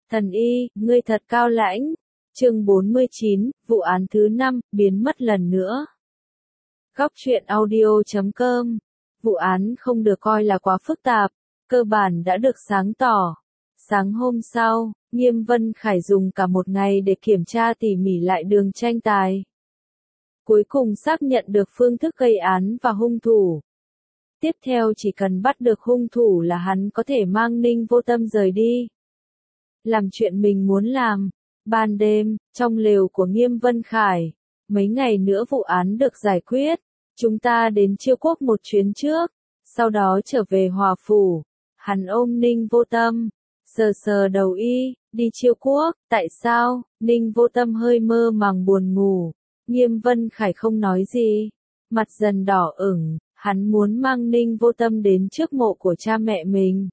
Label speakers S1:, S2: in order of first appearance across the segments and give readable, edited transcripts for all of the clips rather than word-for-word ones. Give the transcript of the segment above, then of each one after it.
S1: Thần y, ngươi thật cao lãnh. Chương 49, vụ án thứ 5, biến mất lần nữa. Góc truyện audio.com. Vụ án không được coi là quá phức tạp, cơ bản đã được sáng tỏ. Sáng hôm sau, Nghiêm Vân Khải dùng cả một ngày để kiểm tra tỉ mỉ lại đường tranh tài. Cuối cùng xác nhận được phương thức gây án và hung thủ. Tiếp theo chỉ cần bắt được hung thủ là hắn có thể mang Ninh Vô Tâm rời đi. Làm chuyện mình muốn làm. Ban đêm, trong lều của Nghiêm Vân Khải, mấy ngày nữa vụ án được giải quyết. Chúng ta đến Chiêu Quốc một chuyến trước, sau đó trở về Hòa Phủ. Hắn ôm Ninh Vô Tâm, sờ sờ đầu y, đi Chiêu Quốc, tại sao? Ninh Vô Tâm hơi mơ màng buồn ngủ. Nghiêm Vân Khải không nói gì, mặt dần đỏ ửng, hắn muốn mang Ninh Vô Tâm đến trước mộ của cha mẹ mình.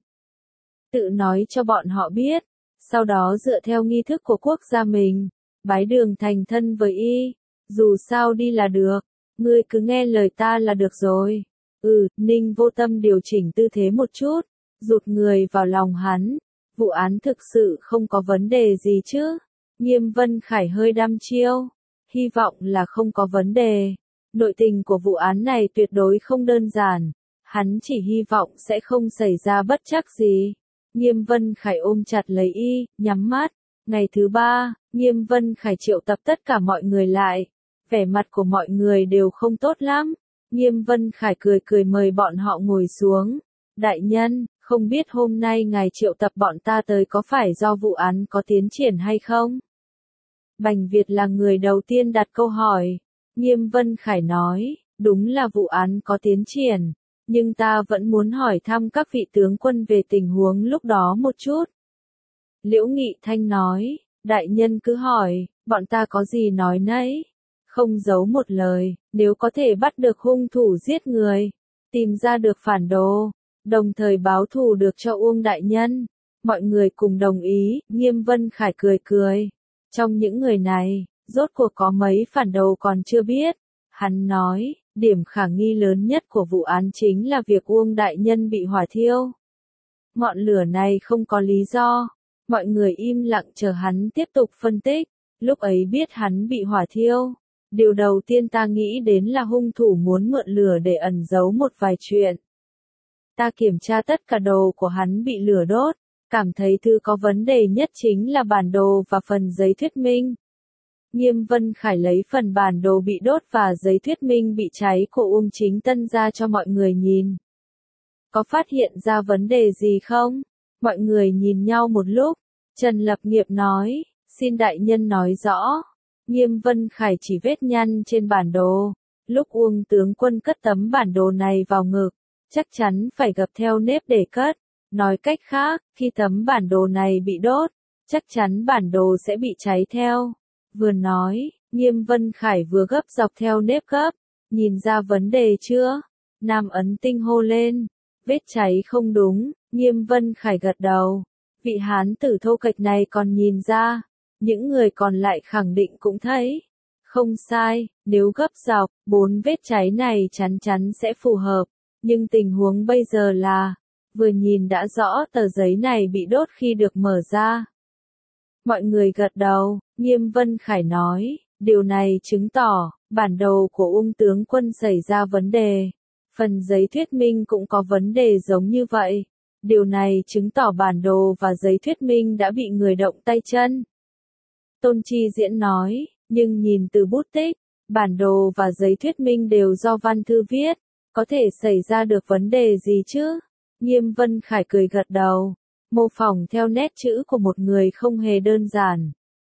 S1: Tự nói cho bọn họ biết, sau đó dựa theo nghi thức của quốc gia mình, bái đường thành thân với y, dù sao đi là được, ngươi cứ nghe lời ta là được rồi. Ninh Vô Tâm điều chỉnh tư thế một chút, rụt người vào lòng hắn, vụ án thực sự không có vấn đề gì chứ? Nghiêm Vân Khải hơi đăm chiêu, hy vọng là không có vấn đề. Nội tình của vụ án này tuyệt đối không đơn giản, hắn chỉ hy vọng sẽ không xảy ra bất trắc gì. Nghiêm Vân Khải ôm chặt lấy y, nhắm mắt. Ngày thứ 3, Nghiêm Vân Khải triệu tập tất cả mọi người lại. Vẻ mặt của mọi người đều không tốt lắm. Nghiêm Vân Khải cười cười mời bọn họ ngồi xuống. Đại nhân, không biết hôm nay ngài triệu tập bọn ta tới có phải do vụ án có tiến triển hay không? Bành Việt là người đầu tiên đặt câu hỏi. Nghiêm Vân Khải nói, đúng là vụ án có tiến triển, nhưng ta vẫn muốn hỏi thăm các vị tướng quân về tình huống lúc đó một chút. Liễu Nghị Thanh nói, đại nhân cứ hỏi, bọn ta có gì nói nấy, không giấu một lời, nếu có thể bắt được hung thủ giết người, tìm ra được phản đồ, đồng thời báo thù được cho Uông đại nhân. Mọi người cùng đồng ý. Nghiêm Vân Khải cười cười. Trong những người này, rốt cuộc có mấy phản đồ còn chưa biết. Hắn nói, điểm khả nghi lớn nhất của vụ án chính là việc Uông đại nhân bị hỏa thiêu. Ngọn lửa này không có lý do. Mọi người im lặng chờ hắn tiếp tục phân tích. Lúc ấy biết hắn bị hỏa thiêu, điều đầu tiên ta nghĩ đến là hung thủ muốn mượn lửa để ẩn giấu một vài chuyện. Ta kiểm tra tất cả đồ của hắn bị lửa đốt, cảm thấy thứ có vấn đề nhất chính là bản đồ và phần giấy thuyết minh. Nghiêm Vân Khải lấy phần bản đồ bị đốt và giấy thuyết minh bị cháy của Uông Chính Tân ra cho mọi người nhìn. Có phát hiện ra vấn đề gì không? Mọi người nhìn nhau một lúc. Trần Lập Nghiệp nói, xin đại nhân nói rõ. Nghiêm Vân Khải chỉ vết nhăn trên bản đồ. Lúc Uông tướng quân cất tấm bản đồ này vào ngực, chắc chắn phải gập theo nếp để cất. Nói cách khác, khi tấm bản đồ này bị đốt, chắc chắn bản đồ sẽ bị cháy theo. Vừa nói, Nghiêm Vân Khải vừa gấp dọc theo nếp gấp. Nhìn ra vấn đề chưa? Nam Ấn Tinh hô lên. Vết cháy không đúng. Nghiêm Vân Khải gật đầu. Vị hán tử thô kệch này còn nhìn ra. Những người còn lại khẳng định cũng thấy. Không sai, nếu gấp dọc, 4 vết cháy này chắn chắn sẽ phù hợp. Nhưng tình huống bây giờ là, vừa nhìn đã rõ tờ giấy này bị đốt khi được mở ra. Mọi người gật đầu. Nghiêm Vân Khải nói, điều này chứng tỏ, bản đồ của Uông tướng quân xảy ra vấn đề. Phần giấy thuyết minh cũng có vấn đề giống như vậy. Điều này chứng tỏ bản đồ và giấy thuyết minh đã bị người động tay chân. Tôn Chi Diễn nói, nhưng nhìn từ bút tích, bản đồ và giấy thuyết minh đều do văn thư viết, có thể xảy ra được vấn đề gì chứ? Nghiêm Vân Khải cười gật đầu, mô phỏng theo nét chữ của một người không hề đơn giản.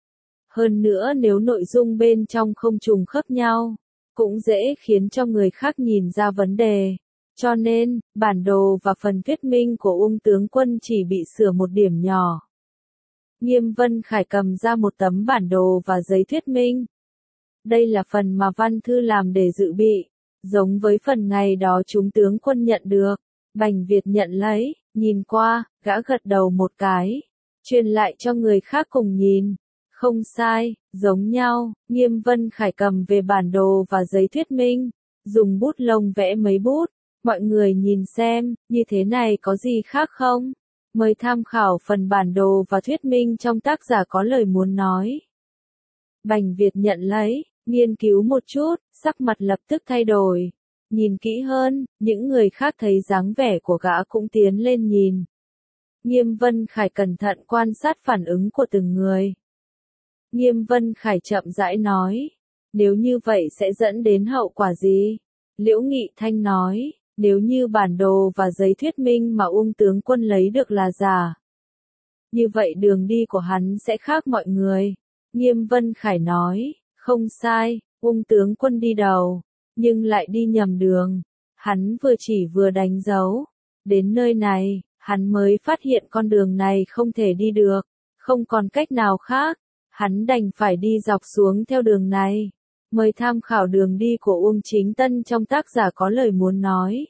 S1: Hơn nữa nếu nội dung bên trong không trùng khớp nhau, cũng dễ khiến cho người khác nhìn ra vấn đề. Cho nên, bản đồ và phần thuyết minh của Uông tướng quân chỉ bị sửa một điểm nhỏ. Nghiêm Vân Khải cầm ra một tấm bản đồ và giấy thuyết minh. Đây là phần mà văn thư làm để dự bị, giống với phần ngày đó chúng tướng quân nhận được. Bành Việt nhận lấy, nhìn qua, gã gật đầu một cái, truyền lại cho người khác cùng nhìn. Không sai, giống nhau. Nghiêm Vân Khải cầm về bản đồ và giấy thuyết minh, dùng bút lông vẽ mấy bút. Mọi người nhìn xem, như thế này có gì khác không? Mời tham khảo phần bản đồ và thuyết minh trong tác giả có lời muốn nói. Bành Việt nhận lấy, nghiên cứu một chút, sắc mặt lập tức thay đổi. Nhìn kỹ hơn, những người khác thấy dáng vẻ của gã cũng tiến lên nhìn. Nghiêm Vân Khải cẩn thận quan sát phản ứng của từng người. Nghiêm Vân Khải chậm rãi nói, nếu như vậy sẽ dẫn đến hậu quả gì? Liễu Nghị Thanh nói, nếu như bản đồ và giấy thuyết minh mà Uông tướng quân lấy được là giả, như vậy đường đi của hắn sẽ khác mọi người. Nghiêm Vân Khải nói, không sai, Uông tướng quân đi đầu, nhưng lại đi nhầm đường. Hắn vừa chỉ vừa đánh dấu. Đến nơi này, hắn mới phát hiện con đường này không thể đi được, không còn cách nào khác. Hắn đành phải đi dọc xuống theo đường này. Mời tham khảo đường đi của Uông Chính Tân trong tác giả có lời muốn nói.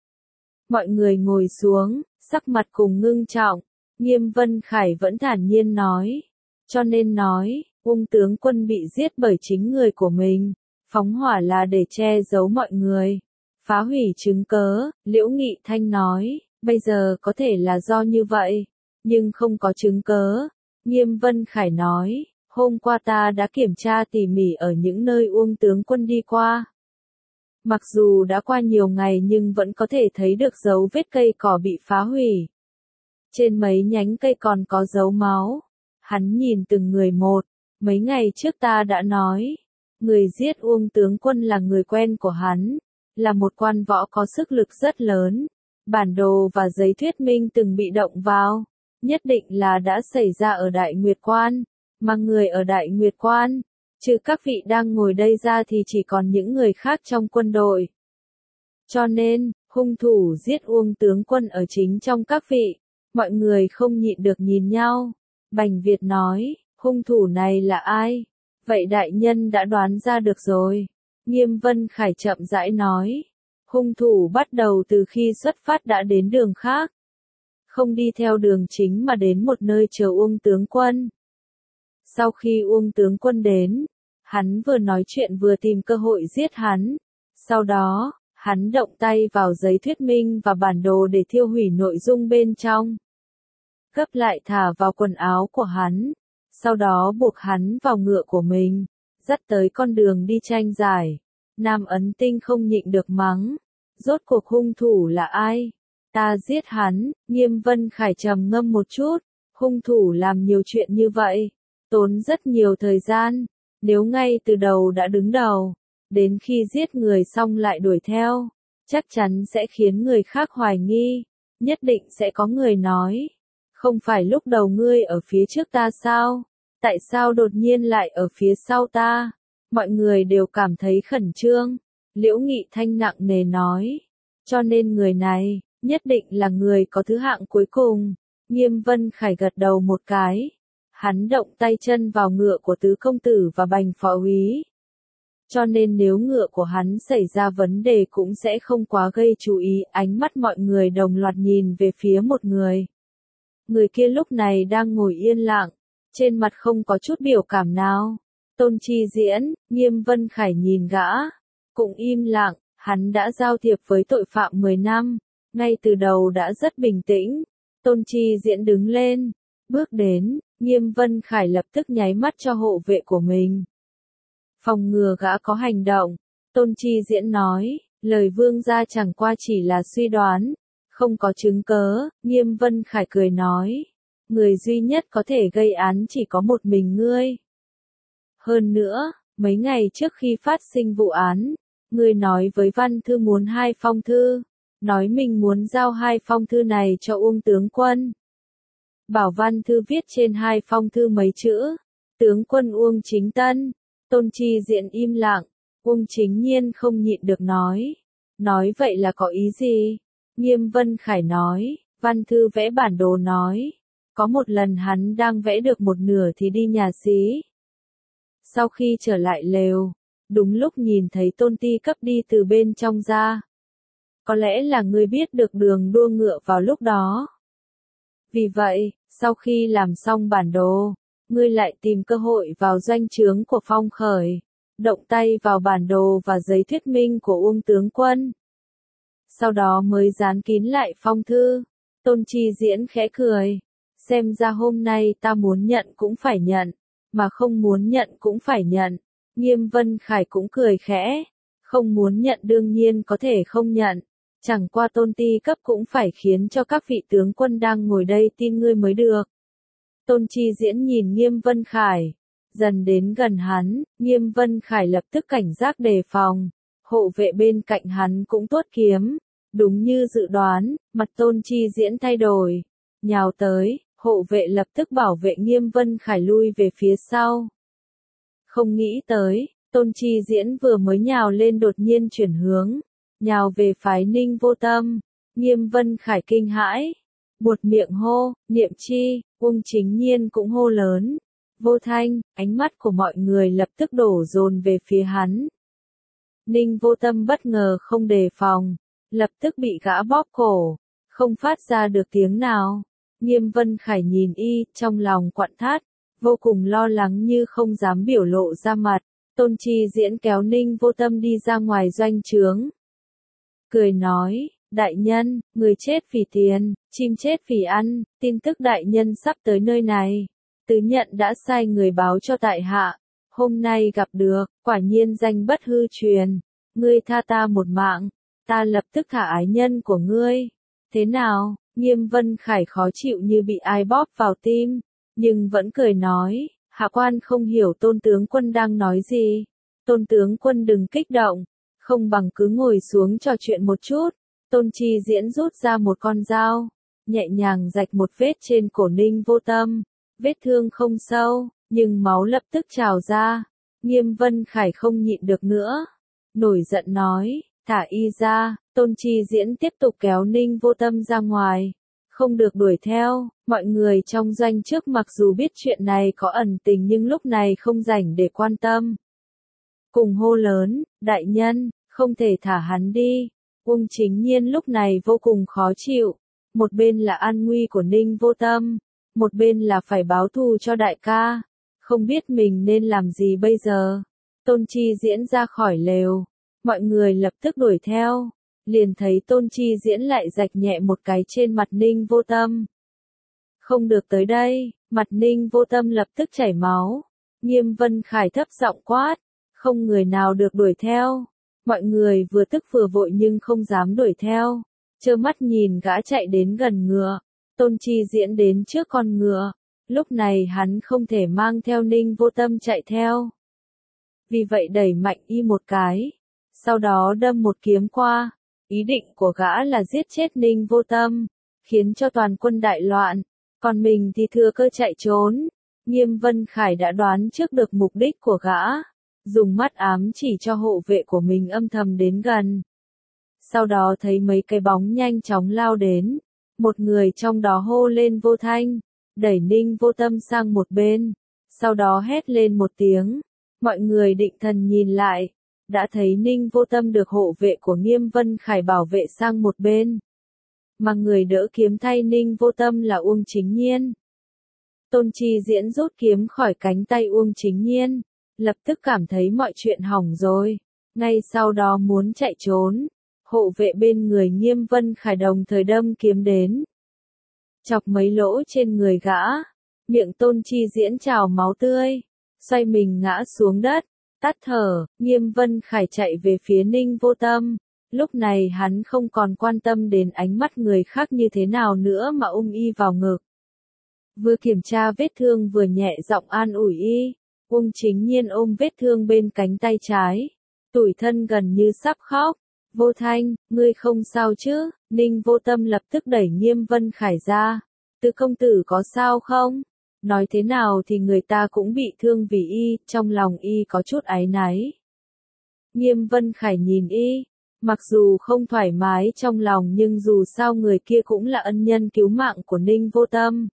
S1: Mọi người ngồi xuống, sắc mặt cùng ngưng trọng. Nghiêm Vân Khải vẫn thản nhiên nói. Cho nên nói, Uông tướng quân bị giết bởi chính người của mình. Phóng hỏa là để che giấu mọi người. Phá hủy chứng cớ, Liễu Nghị Thanh nói, bây giờ có thể là do như vậy, nhưng không có chứng cớ. Nghiêm Vân Khải nói, hôm qua ta đã kiểm tra tỉ mỉ ở những nơi Uông tướng quân đi qua. Mặc dù đã qua nhiều ngày nhưng vẫn có thể thấy được dấu vết cây cỏ bị phá hủy. Trên mấy nhánh cây còn có dấu máu. Hắn nhìn từng người một, mấy ngày trước ta đã nói, người giết Uông tướng quân là người quen của hắn, là một quan võ có sức lực rất lớn. Bản đồ và giấy thuyết minh từng bị động vào, nhất định là đã xảy ra ở Đại Nguyệt Quan, mà người ở Đại Nguyệt Quan, trừ các vị đang ngồi đây ra thì chỉ còn những người khác trong quân đội. Cho nên, hung thủ giết Uông tướng quân ở chính trong các vị, mọi người không nhịn được nhìn nhau. Bành Việt nói, hung thủ này là ai? Vậy đại nhân đã đoán ra được rồi. Nghiêm Vân Khải chậm rãi nói, hung thủ bắt đầu từ khi xuất phát đã đến đường khác. Không đi theo đường chính mà đến một nơi chờ Uông tướng quân. Sau khi Uông tướng quân đến, hắn vừa nói chuyện vừa tìm cơ hội giết hắn. Sau đó, hắn động tay vào giấy thuyết minh và bản đồ để thiêu hủy nội dung bên trong. Gấp lại thả vào quần áo của hắn. Sau đó buộc hắn vào ngựa của mình, dắt tới con đường đi tranh giải. Nam Ấn Tinh không nhịn được mắng. Rốt cuộc hung thủ là ai? Ta giết hắn. Nghiêm Vân Khải trầm ngâm một chút. Hung thủ làm nhiều chuyện như vậy, tốn rất nhiều thời gian. Nếu ngay từ đầu đã đứng đầu, đến khi giết người xong lại đuổi theo, chắc chắn sẽ khiến người khác hoài nghi. Nhất định sẽ có người nói, không phải lúc đầu ngươi ở phía trước ta sao? Tại sao đột nhiên lại ở phía sau ta? Mọi người đều cảm thấy khẩn trương. Liễu Nghị Thanh nặng nề nói. Cho nên người này, nhất định là người có thứ hạng cuối cùng. Nghiêm Vân Khải gật đầu một cái. Hắn động tay chân vào ngựa của tứ công tử và Bành phó úy. Cho nên nếu ngựa của hắn xảy ra vấn đề cũng sẽ không quá gây chú ý. Ánh mắt mọi người đồng loạt nhìn về phía một người. Người kia lúc này đang ngồi yên lặng, trên mặt không có chút biểu cảm nào. Tôn Chi Diễn, Nghiêm Vân Khải nhìn gã, cũng im lặng. Hắn đã giao thiệp với tội phạm 10 năm, ngay từ đầu đã rất bình tĩnh. Tôn Chi Diễn đứng lên, bước đến, Nghiêm Vân Khải lập tức nháy mắt cho hộ vệ của mình. Phòng ngừa gã có hành động, Tôn Chi Diễn nói, lời vương gia chẳng qua chỉ là suy đoán, không có chứng cớ. Nghiêm Vân Khải cười nói, người duy nhất có thể gây án chỉ có một mình ngươi. Hơn nữa, mấy ngày trước khi phát sinh vụ án, ngươi nói với Văn Thư muốn 2 phong thư, nói mình muốn giao 2 phong thư này cho Uông tướng quân. Bảo Văn Thư viết trên 2 phong thư mấy chữ, tướng quân Uông Chính Tân. Tôn Chi Diễn im lặng, Uông Chính Nhiên không nhịn được nói vậy là có ý gì? Nghiêm Vân Khải nói, Văn Thư vẽ bản đồ nói, có một lần hắn đang vẽ được một nửa thì đi nhà xí. Sau khi trở lại lều, đúng lúc nhìn thấy Tôn Ti Cấp đi từ bên trong ra. Có lẽ là ngươi biết được đường đua ngựa vào lúc đó. Vì vậy, sau khi làm xong bản đồ, ngươi lại tìm cơ hội vào doanh trướng của Phong Khởi, động tay vào bản đồ và giấy thuyết minh của Uông tướng quân. Sau đó mới dán kín lại phong thư. Tôn Chi Diễn khẽ cười. Xem ra hôm nay ta muốn nhận cũng phải nhận, mà không muốn nhận cũng phải nhận. Nghiêm Vân Khải cũng cười khẽ. Không muốn nhận đương nhiên có thể không nhận. Chẳng qua Tôn Ti cấp cũng phải khiến cho các vị tướng quân đang ngồi đây tin ngươi mới được. Tôn Chi Diễn nhìn Nghiêm Vân Khải. Dần đến gần hắn, Nghiêm Vân Khải lập tức cảnh giác đề phòng. Hộ vệ bên cạnh hắn cũng tuốt kiếm. Đúng như dự đoán, mặt Tôn Chi Diễn thay đổi. Nhào tới, hộ vệ lập tức bảo vệ Nghiêm Vân Khải lui về phía sau. Không nghĩ tới, Tôn Chi Diễn vừa mới nhào lên đột nhiên chuyển hướng. Nhào về phái Ninh Vô Tâm. Nghiêm Vân Khải kinh hãi. Buột miệng hô, Niệm Chi, Uông Chính Nhiên cũng hô lớn. Vô Thanh, ánh mắt của mọi người lập tức đổ dồn về phía hắn. Ninh Vô Tâm bất ngờ không đề phòng, lập tức bị gã bóp cổ, không phát ra được tiếng nào. Nghiêm Vân Khải nhìn y, trong lòng quặn thắt, vô cùng lo lắng nhưng không dám biểu lộ ra mặt. Tôn Chi Diễn kéo Ninh Vô Tâm đi ra ngoài doanh trướng. Cười nói, đại nhân, người chết vì tiền, chim chết vì ăn, tin tức đại nhân sắp tới nơi này. Tứ Nhận đã sai người báo cho tại hạ. Hôm nay gặp được, quả nhiên danh bất hư truyền. Ngươi tha ta một mạng, ta lập tức thả ái nhân của ngươi. Thế nào? Nghiêm Vân Khải khó chịu như bị ai bóp vào tim, nhưng vẫn cười nói, hạ quan không hiểu Tôn tướng quân đang nói gì. Tôn tướng quân đừng kích động, không bằng cứ ngồi xuống trò chuyện một chút. Tôn Chi Diễn rút ra một con dao, nhẹ nhàng rạch một vết trên cổ Ninh Vô Tâm. Vết thương không sâu, nhưng máu lập tức trào ra. Nghiêm Vân Khải không nhịn được nữa. Nổi giận nói, thả y ra. Tôn Chi Diễn tiếp tục kéo Ninh Vô Tâm ra ngoài. Không được đuổi theo. Mọi người trong doanh trước mặc dù biết chuyện này có ẩn tình nhưng lúc này không rảnh để quan tâm. Cùng hô lớn, đại nhân, không thể thả hắn đi. Uông Chính Nhiên lúc này vô cùng khó chịu. Một bên là an nguy của Ninh Vô Tâm. Một bên là phải báo thù cho đại ca. Không biết mình nên làm gì bây giờ. Tôn Chi Diễn ra khỏi lều. Mọi người lập tức đuổi theo. Liền thấy Tôn Chi Diễn lại rạch nhẹ một cái trên mặt Ninh Vô Tâm. Không được tới đây. Mặt Ninh Vô Tâm lập tức chảy máu. Nghiêm Vân Khải thấp giọng quát. Không người nào được đuổi theo. Mọi người vừa tức vừa vội nhưng không dám đuổi theo. Trơ mắt nhìn gã chạy đến gần ngựa. Tôn Chi Diễn đến trước con ngựa. Lúc này hắn không thể mang theo Ninh Vô Tâm chạy theo. Vì vậy đẩy mạnh y một cái. Sau đó đâm một kiếm qua. Ý định của gã là giết chết Ninh Vô Tâm. Khiến cho toàn quân đại loạn. Còn mình thì thừa cơ chạy trốn. Nghiêm Vân Khải đã đoán trước được mục đích của gã. Dùng mắt ám chỉ cho hộ vệ của mình âm thầm đến gần. Sau đó thấy mấy cái bóng nhanh chóng lao đến. Một người trong đó hô lên Vô Thanh, đẩy Ninh Vô Tâm sang một bên, sau đó hét lên một tiếng. Mọi người định thần nhìn lại, đã thấy Ninh Vô Tâm được hộ vệ của Nghiêm Vân Khải bảo vệ sang một bên. Mà người đỡ kiếm thay Ninh Vô Tâm là Uông Chính Nhiên. Tôn Chi Diễn rút kiếm khỏi cánh tay Uông Chính Nhiên, lập tức cảm thấy mọi chuyện hỏng rồi, ngay sau đó muốn chạy trốn. Hộ vệ bên người Nghiêm Vân Khải đồng thời đâm kiếm đến. Chọc mấy lỗ trên người gã. Miệng Tôn Chi Diễn trào máu tươi. Xoay mình ngã xuống đất. Tắt thở, Nghiêm Vân Khải chạy về phía Ninh Vô Tâm. Lúc này hắn không còn quan tâm đến ánh mắt người khác như thế nào nữa mà y vào ngực. Vừa kiểm tra vết thương vừa nhẹ giọng an ủi y. Uông Chính Nhiên ôm vết thương bên cánh tay trái. Tủi thân gần như sắp khóc. Vô Thanh, ngươi không sao chứ? Ninh Vô Tâm lập tức đẩy Nghiêm Vân Khải ra. Tứ công tử có sao không? Nói thế nào thì người ta cũng bị thương vì y, trong lòng y có chút áy náy. Nghiêm Vân Khải nhìn y, mặc dù không thoải mái trong lòng nhưng dù sao người kia cũng là ân nhân cứu mạng của Ninh Vô Tâm.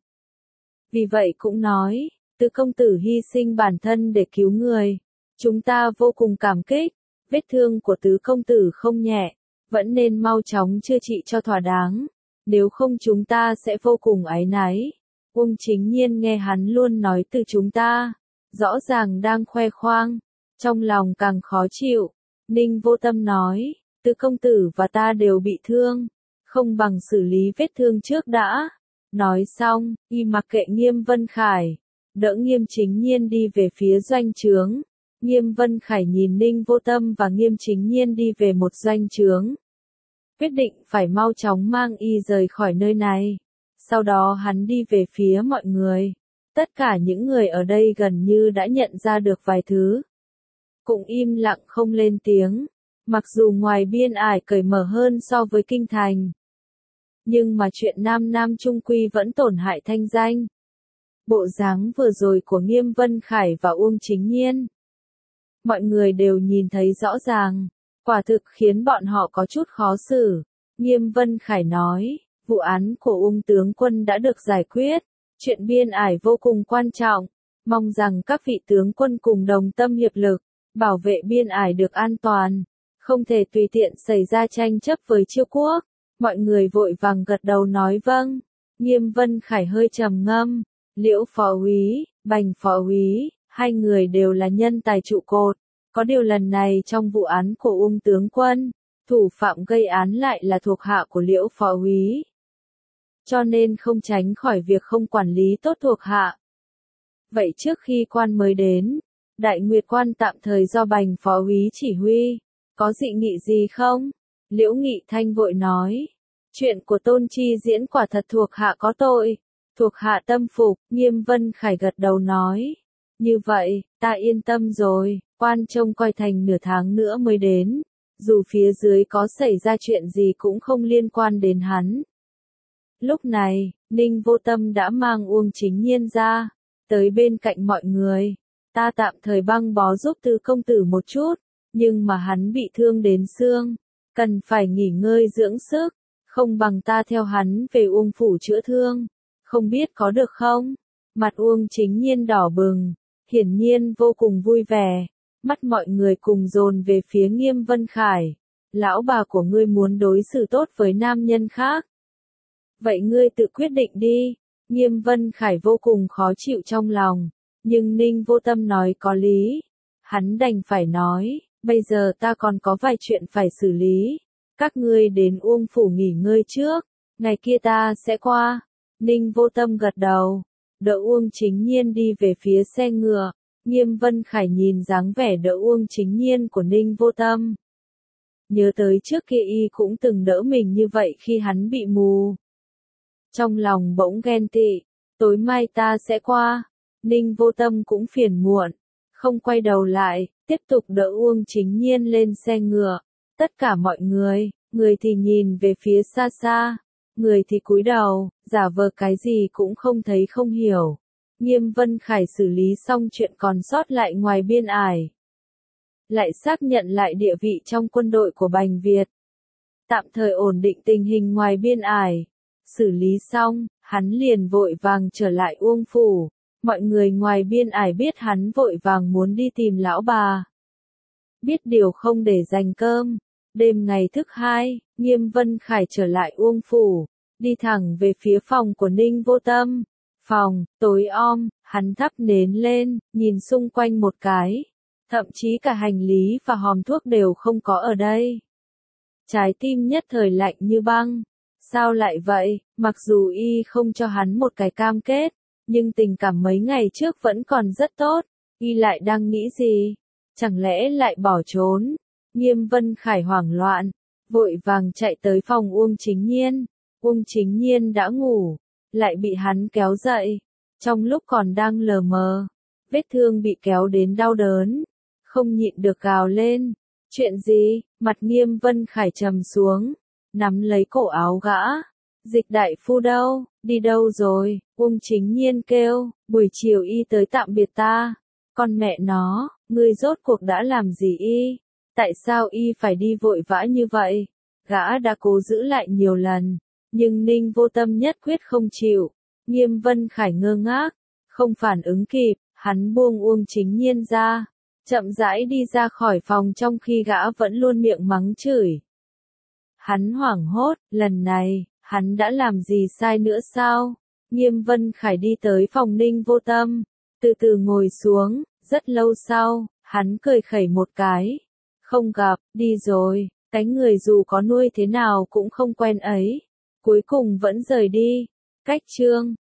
S1: Vì vậy cũng nói, Tứ công tử hy sinh bản thân để cứu người. Chúng ta vô cùng cảm kích. Vết thương của Tứ công tử không nhẹ, vẫn nên mau chóng chữa trị cho thỏa đáng, nếu không chúng ta sẽ vô cùng áy náy. Uông Chính Nhiên nghe hắn luôn nói từ chúng ta, rõ ràng đang khoe khoang, trong lòng càng khó chịu. Ninh Vô Tâm nói, Tứ công tử và ta đều bị thương, không bằng xử lý vết thương trước đã. Nói xong, y mặc kệ Nghiêm Vân Khải, đỡ Nghiêm Chính Nhiên đi về phía doanh trướng. Nghiêm Vân Khải nhìn Ninh Vô Tâm và Nghiêm Chính Nhiên đi về một doanh trướng. Quyết định phải mau chóng mang y rời khỏi nơi này. Sau đó hắn đi về phía mọi người. Tất cả những người ở đây gần như đã nhận ra được vài thứ. Cũng im lặng không lên tiếng. Mặc dù ngoài biên ải cởi mở hơn so với kinh thành. Nhưng mà chuyện Nam Nam Trung Quy vẫn tổn hại thanh danh. Bộ dáng vừa rồi của Nghiêm Vân Khải và Uông Chính Nhiên. Mọi người đều nhìn thấy rõ ràng. Quả thực khiến bọn họ có chút khó xử. Nghiêm Vân Khải nói, vụ án của Uông tướng quân đã được giải quyết. Chuyện biên ải vô cùng quan trọng. Mong rằng các vị tướng quân cùng đồng tâm hiệp lực, bảo vệ biên ải được an toàn. Không thể tùy tiện xảy ra tranh chấp với Chiêu quốc. Mọi người vội vàng gật đầu nói vâng. Nghiêm Vân Khải hơi trầm ngâm. Liễu phó úy, Bành phó úy, hai người đều là nhân tài trụ cột. Có điều lần này trong vụ án của Uông tướng quân, thủ phạm gây án lại là thuộc hạ của Liễu phó úy. Cho nên không tránh khỏi việc không quản lý tốt thuộc hạ. Vậy trước khi quan mới đến, Đại Nguyệt quan tạm thời do Bành phó úy chỉ huy, có dị nghị gì không? Liễu Nghị Thanh vội nói, chuyện của Tôn Chi Diễn quả thật thuộc hạ có tội, thuộc hạ tâm phục. Nghiêm Vân Khải gật đầu nói, như vậy, ta yên tâm rồi, quan trông coi thành nửa tháng nữa mới đến, dù phía dưới có xảy ra chuyện gì cũng không liên quan đến hắn. Lúc này, Ninh Vô Tâm đã mang Uông Chính Nhiên ra, tới bên cạnh mọi người, ta tạm thời băng bó giúp Tứ công tử một chút, nhưng mà hắn bị thương đến xương, cần phải nghỉ ngơi dưỡng sức, không bằng ta theo hắn về Uông phủ chữa thương, không biết có được không? Mặt Uông Chính Nhiên đỏ bừng, hiển nhiên vô cùng vui vẻ, mắt mọi người cùng dồn về phía Nghiêm Vân Khải. Lão bà của ngươi muốn đối xử tốt với nam nhân khác. Vậy ngươi tự quyết định đi. Nghiêm Vân Khải vô cùng khó chịu trong lòng, nhưng Ninh Vô Tâm nói có lý. Hắn đành phải nói, bây giờ ta còn có vài chuyện phải xử lý. Các ngươi đến Uông phủ nghỉ ngơi trước, ngày kia ta sẽ qua. Ninh Vô Tâm gật đầu, đỡ Uông Chính Nhiên đi về phía xe ngựa. Nghiêm Vân Khải nhìn dáng vẻ đỡ Uông Chính Nhiên của Ninh Vô Tâm. Nhớ tới trước kia y cũng từng đỡ mình như vậy khi hắn bị mù. Trong lòng bỗng ghen tị, tối mai ta sẽ qua. Ninh Vô Tâm cũng phiền muộn, không quay đầu lại, tiếp tục đỡ Uông Chính Nhiên lên xe ngựa. Tất cả mọi người thì nhìn về phía xa xa, người thì cúi đầu, giả vờ cái gì cũng không thấy không hiểu. Nghiêm Vân Khải xử lý xong chuyện còn sót lại ngoài biên ải. Lại xác nhận lại địa vị trong quân đội của Bành Việt. Tạm thời ổn định tình hình ngoài biên ải. Xử lý xong, hắn liền vội vàng trở lại Uông phủ. Mọi người ngoài biên ải biết hắn vội vàng muốn đi tìm lão bà. Biết điều không để dành cơm. Đêm ngày thứ hai, Nghiêm Vân Khải trở lại Uông phủ, đi thẳng về phía phòng của Ninh Vô Tâm. Phòng, tối om, hắn thắp nến lên, nhìn xung quanh một cái. Thậm chí cả hành lý và hòm thuốc đều không có ở đây. Trái tim nhất thời lạnh như băng. Sao lại vậy? Mặc dù y không cho hắn một cái cam kết, nhưng tình cảm mấy ngày trước vẫn còn rất tốt. Y lại đang nghĩ gì? Chẳng lẽ lại bỏ trốn? Nghiêm Vân Khải hoảng loạn, vội vàng chạy tới phòng Uông Chính Nhiên. Uông Chính Nhiên đã ngủ, lại bị hắn kéo dậy. Trong lúc còn đang lờ mờ, vết thương bị kéo đến đau đớn, không nhịn được gào lên. Chuyện gì? Mặt Nghiêm Vân Khải trầm xuống, nắm lấy cổ áo gã. Dịch đại phu đâu? Đi đâu rồi? Uông Chính Nhiên kêu, buổi chiều y tới tạm biệt ta. Con mẹ nó, ngươi rốt cuộc đã làm gì y? Tại sao y phải đi vội vã như vậy? Gã đã cố giữ lại nhiều lần, nhưng Ninh Vô Tâm nhất quyết không chịu. Nghiêm Vân Khải ngơ ngác, không phản ứng kịp, hắn buông Uông Chính Nhiên ra, chậm rãi đi ra khỏi phòng trong khi gã vẫn luôn miệng mắng chửi. Hắn hoảng hốt, lần này, hắn đã làm gì sai nữa sao? Nghiêm Vân Khải đi tới phòng Ninh Vô Tâm, từ từ ngồi xuống, rất lâu sau, hắn cười khẩy một cái. Không gặp, đi rồi. Cái người dù có nuôi thế nào cũng không quen ấy, cuối cùng vẫn rời đi. Cách chương